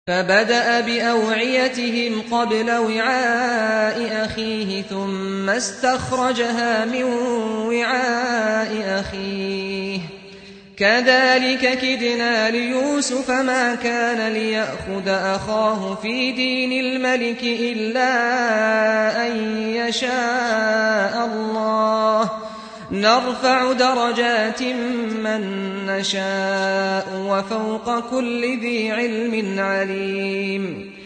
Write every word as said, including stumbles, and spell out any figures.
فبدأ بأوعيتهم قبل وعاء أخيه ثم استخرجها من وعاء أخيه كذلك كدنا ليوسف ما كان ليأخذ أخاه في دين الملك إلا أن يشاء الله نرفع درجات من نشاء وفوق كل ذي علم عليم.